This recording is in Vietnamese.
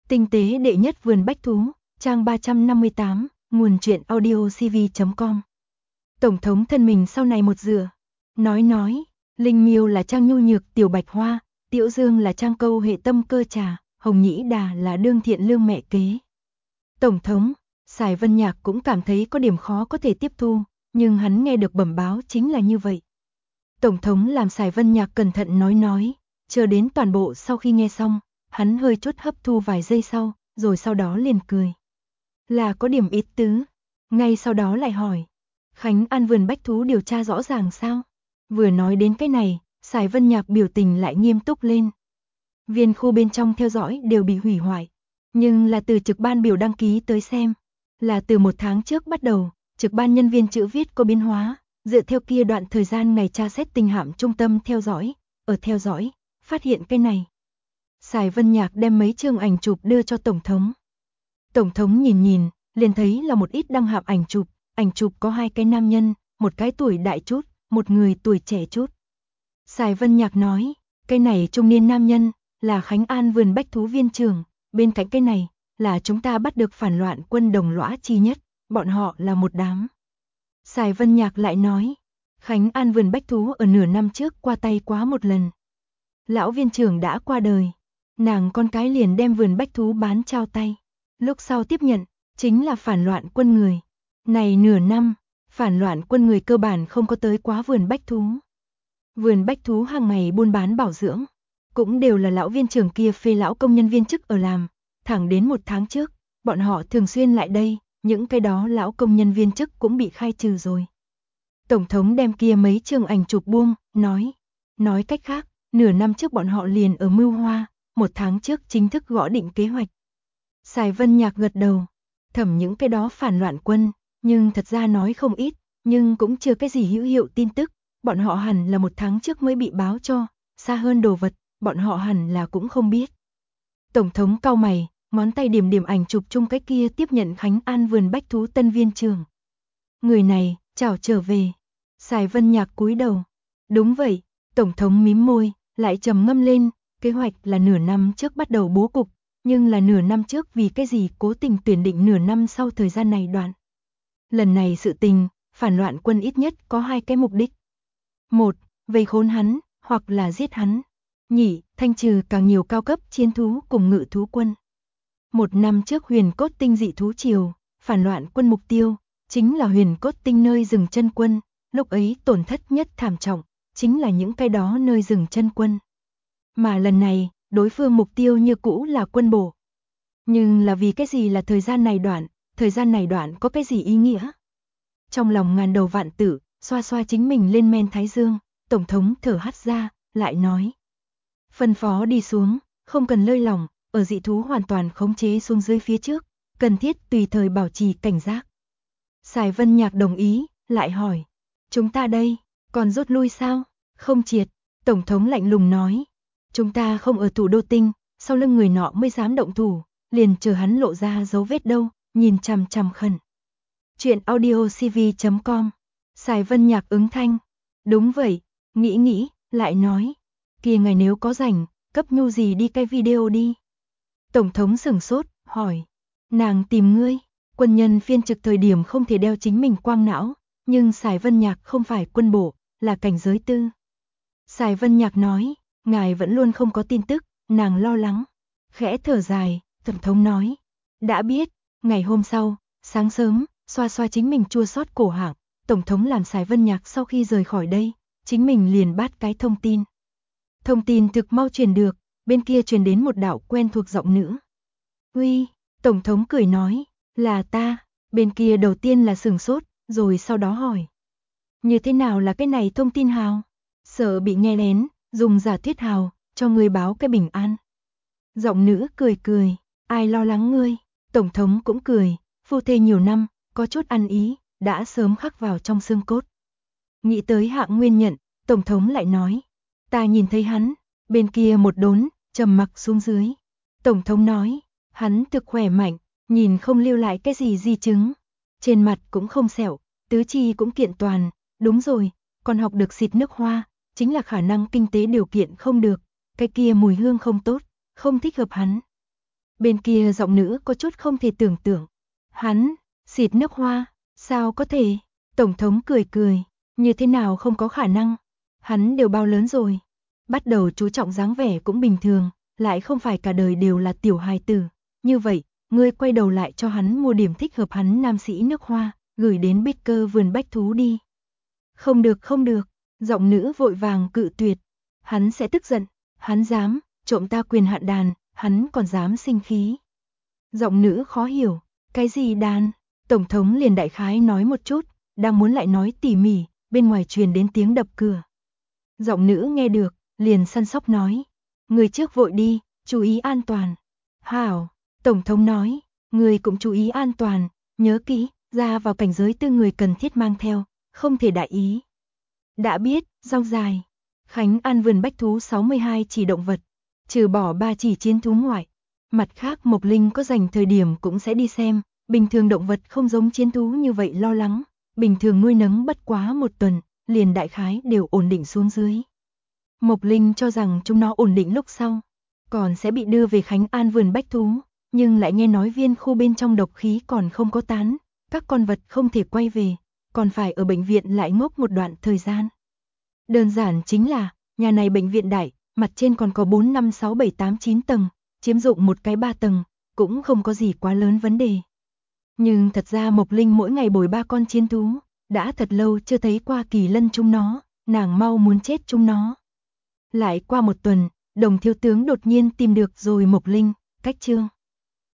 Tinh tế đệ nhất vườn bách thú, trang 358, nguồn truyện audiocv.com. Tổng thống thân mình sau này một dựa, nói, Linh Miêu là trang nhu nhược tiểu bạch hoa, Tiểu Dương là trang câu hệ tâm cơ trà, Hồng Nhĩ Đà là đương thiện lương mẹ kế. Tổng thống, Sài Vân Nhạc cũng cảm thấy có điểm khó có thể tiếp thu, nhưng hắn nghe được bẩm báo chính là như vậy. Tổng thống làm Sài Vân Nhạc cẩn thận nói, chờ đến toàn bộ sau khi nghe xong, hắn hơi chút hấp thu vài giây sau, rồi sau đó liền cười. Là có điểm ít tứ, ngay sau đó lại hỏi, Khánh An vườn bách thú điều tra rõ ràng sao? Vừa nói đến cái này, Sài Vân Nhạc biểu tình lại nghiêm túc lên. Viên khu bên trong theo dõi đều bị hủy hoại, nhưng là từ trực ban biểu đăng ký tới xem, là từ 1 tháng trước bắt đầu, trực ban nhân viên chữ viết có biến hóa, dựa theo kia đoạn thời gian ngày tra xét tình hạm trung tâm theo dõi, ở theo dõi, phát hiện cái này. Sài Vân Nhạc đem mấy chương ảnh chụp đưa cho Tổng thống. Tổng thống nhìn, liền thấy là một ít đăng hạp ảnh chụp có 2 cái nam nhân, một cái tuổi đại chút, một người tuổi trẻ chút. Sài Vân Nhạc nói, cái này trung niên nam nhân, là Khánh An vườn bách thú viên trưởng, bên cạnh cái này, là chúng ta bắt được phản loạn quân đồng lõa chi nhất, bọn họ là một đám. Sài Vân Nhạc lại nói, Khánh An vườn bách thú ở nửa năm trước qua tay quá một lần. Lão viên trưởng đã qua đời, nàng con cái liền đem vườn bách thú bán trao tay. Lúc sau tiếp nhận, chính là phản loạn quân người. Này nửa năm, phản loạn quân người cơ bản không có tới quá vườn bách thú. Vườn bách thú hàng ngày buôn bán bảo dưỡng, cũng đều là lão viên trưởng kia phê lão công nhân viên chức ở làm, thẳng đến 1 tháng trước, bọn họ thường xuyên lại đây, những cái đó lão công nhân viên chức cũng bị khai trừ rồi. Tổng thống đem kia mấy chương ảnh chụp buông, nói cách khác, nửa năm trước bọn họ liền ở mưu hoa, 1 tháng trước chính thức gõ định kế hoạch. Sài Vân Nhạc gật đầu, thẩm những cái đó phản loạn quân, nhưng thật ra nói không ít, nhưng cũng chưa cái gì hữu hiệu tin tức, bọn họ hẳn là 1 tháng trước mới bị báo cho, xa hơn đồ vật, bọn họ hẳn là cũng không biết. Tổng thống cau mày, ngón tay điểm ảnh chụp chung cái kia tiếp nhận Khánh An vườn bách thú tân viên trưởng. Người này, chào trở về. Sài Vân Nhạc cúi đầu. Đúng vậy, Tổng thống mím môi, lại trầm ngâm lên, kế hoạch là nửa năm trước bắt đầu bố cục, nhưng là nửa năm trước vì cái gì cố tình tuyển định nửa năm sau thời gian này đoạn. Lần này sự tình, phản loạn quân ít nhất có 2 cái mục đích. 1. Vây khốn hắn, hoặc là giết hắn. Nhị, thanh trừ càng nhiều cao cấp chiến thú cùng ngự thú quân. 1 năm trước Huyền Cốt Tinh dị thú triều, phản loạn quân mục tiêu, chính là Huyền Cốt Tinh nơi dừng chân quân, lúc ấy tổn thất nhất thảm trọng, chính là những cái đó nơi dừng chân quân. Mà lần này, đối phương mục tiêu như cũ là quân bộ. Nhưng là vì cái gì là thời gian này đoạn có cái gì ý nghĩa? Trong lòng ngàn đầu vạn tử, xoa xoa chính mình lên men thái dương, Tổng thống thở hắt ra, lại nói. Phân phó đi xuống, không cần lơi lỏng, ở dị thú hoàn toàn khống chế xuống dưới phía trước, cần thiết tùy thời bảo trì cảnh giác. Sài Vân Nhạc đồng ý, lại hỏi. Chúng ta đây, còn rút lui sao? Không triệt, Tổng thống lạnh lùng nói. Chúng ta không ở thủ đô tinh, sau lưng người nọ mới dám động thủ, liền chờ hắn lộ ra dấu vết đâu, nhìn chằm chằm khẩn. Chuyện audiocv.com. Sài Vân Nhạc ứng thanh. Đúng vậy, nghĩ, lại nói. Kia ngày nếu có rảnh, cấp nhu gì đi cái video đi. Tổng thống sửng sốt, hỏi. Nàng tìm ngươi, quân nhân phiên trực thời điểm không thể đeo chính mình quang não, nhưng Sài Vân Nhạc không phải quân bộ, là cảnh giới tư. Sài Vân Nhạc nói, ngài vẫn luôn không có tin tức, nàng lo lắng. Khẽ thở dài, Tổng thống nói. Đã biết, ngày hôm sau, sáng sớm, xoa xoa chính mình chua xót cổ họng, Tổng thống làm Sài Vân Nhạc sau khi rời khỏi đây, chính mình liền bắt cái thông tin. Thông tin thực mau truyền được, bên kia truyền đến một đạo quen thuộc giọng nữ. Uy, Tổng thống cười nói, là ta, bên kia đầu tiên là sửng sốt, rồi sau đó hỏi. Như thế nào là cái này thông tin hào? Sợ bị nghe lén, dùng giả thuyết hào, cho người báo cái bình an. Giọng nữ cười, ai lo lắng ngươi, Tổng thống cũng cười, phu thê nhiều năm, có chút ăn ý, đã sớm khắc vào trong xương cốt. Nghĩ tới Hạng Nguyên Nhận, Tổng thống lại nói, ta nhìn thấy hắn, bên kia một đốn, trầm mặc xuống dưới. Tổng thống nói, hắn thực khỏe mạnh, nhìn không lưu lại cái gì di chứng, trên mặt cũng không sẹo, tứ chi cũng kiện toàn, đúng rồi, còn học được xịt nước hoa, chính là khả năng kinh tế điều kiện không được, cái kia mùi hương không tốt, không thích hợp hắn. Bên kia giọng nữ có chút không thể tưởng tượng. Hắn, xịt nước hoa, sao có thể? Tổng thống cười cười, như thế nào không có khả năng? Hắn đều bao lớn rồi, bắt đầu chú trọng dáng vẻ cũng bình thường, lại không phải cả đời đều là tiểu hài tử. Như vậy, ngươi quay đầu lại cho hắn mua điểm thích hợp hắn nam sĩ nước hoa, gửi đến Baker vườn bách thú đi. Không được không được, giọng nữ vội vàng cự tuyệt. Hắn sẽ tức giận, hắn dám trộm ta quyền hạn đàn, hắn còn dám sinh khí. Giọng nữ khó hiểu, cái gì đàn? Tổng thống liền đại khái nói một chút, đang muốn lại nói tỉ mỉ, bên ngoài truyền đến tiếng đập cửa. Giọng nữ nghe được, liền săn sóc nói, người trước vội đi, chú ý an toàn. Hảo, tổng thống nói, người cũng chú ý an toàn, nhớ kỹ, ra vào cảnh giới tư người cần thiết mang theo, không thể đại ý. Đã biết, rong dài. Khánh An vườn bách thú 62 chỉ động vật, trừ bỏ 3 chỉ chiến thú ngoại. Mặt khác Mộc Linh có dành thời điểm cũng sẽ đi xem, bình thường động vật không giống chiến thú như vậy lo lắng, bình thường nuôi nấng bất quá 1 tuần, liền đại khái đều ổn định xuống dưới. Mộc Linh cho rằng chúng nó ổn định lúc sau, còn sẽ bị đưa về Khánh An vườn bách thú, nhưng lại nghe nói viên khu bên trong độc khí còn không có tán, các con vật không thể quay về, còn phải ở bệnh viện lại ngốc một đoạn thời gian. Đơn giản chính là, nhà này bệnh viện đại, mặt trên còn có 4, 5, 6, 7, 8, 9 tầng, chiếm dụng một cái 3 tầng, cũng không có gì quá lớn vấn đề. Nhưng thật ra Mộc Linh mỗi ngày bồi 3 con chiến thú, đã thật lâu chưa thấy qua Kỳ Lân chúng nó, nàng mau muốn chết chúng nó. Lại qua 1 tuần, Đồng thiếu tướng đột nhiên tìm được rồi Mộc Linh, cách chương.